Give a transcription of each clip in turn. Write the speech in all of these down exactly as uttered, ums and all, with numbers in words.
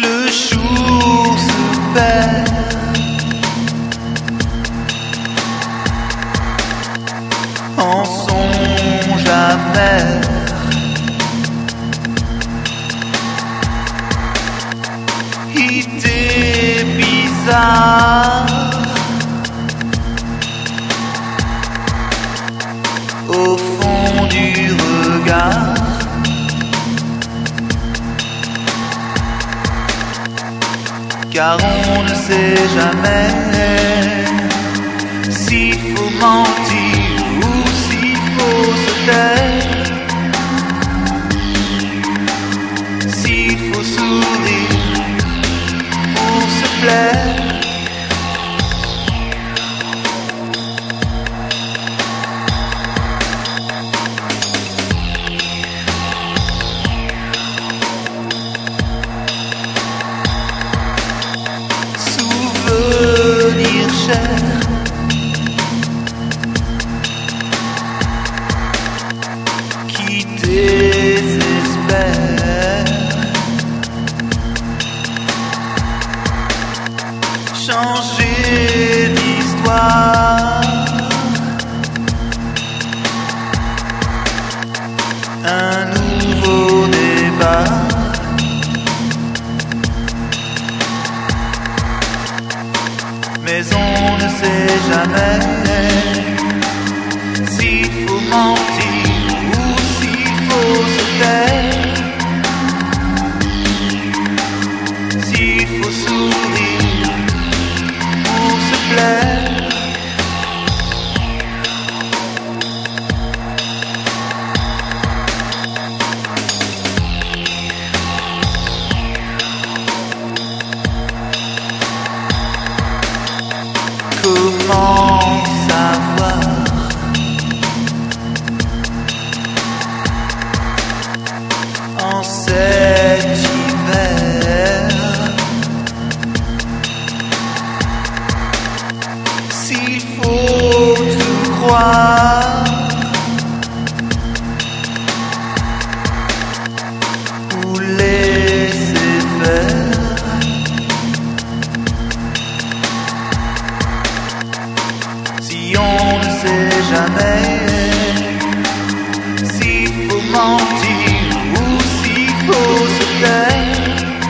Le jour se perd en songe amer. Idée bizarre au fond du regard. Car on ne sait jamais s'il faut mentir ou s'il faut se taire, s'il faut sourire pour se plaire. Souvenir cher, qui désespère, changer d'histoire, un nouveau débat. Mais on ne sait jamais s'il faut mentir ou s'il faut se taire, s'il faut sourire pour se plaire. Comment savoir en cet hiver s'il faut tout croire ou laisser faire? Si on ne sait jamais s'il faut mentir ou s'il faut se taire,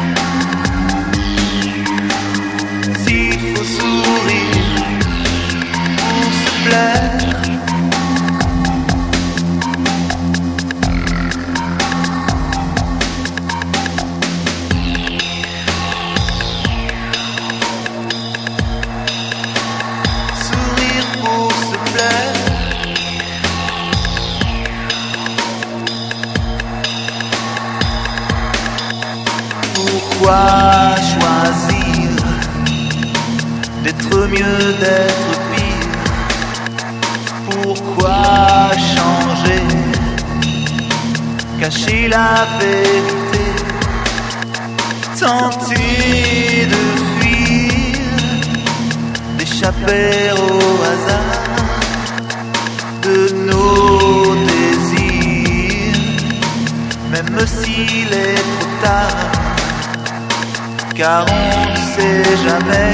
s'il faut sourire pour se plaire. Pour se plaire. Pourquoi choisir d'être mieux, d'être pire? Pourquoi changer, cacher la vérité, tenter de fuir, d'échapper au hasard de nos désirs, même s'il est trop tard, car on ne sait jamais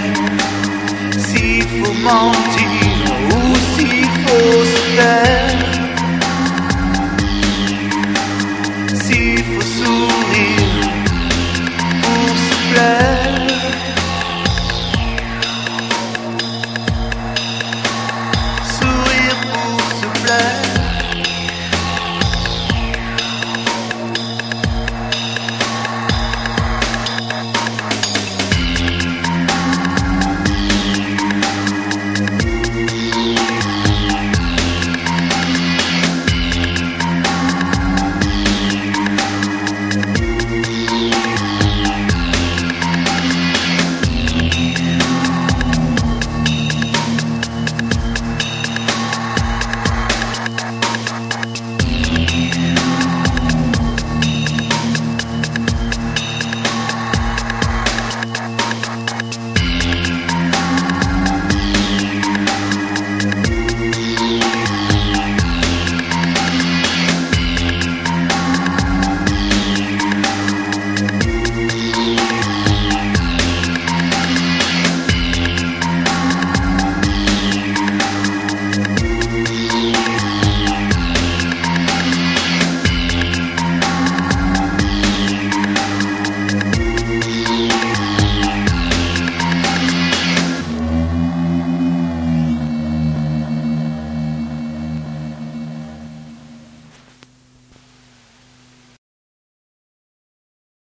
s'il faut mentir ou s'il faut se taire,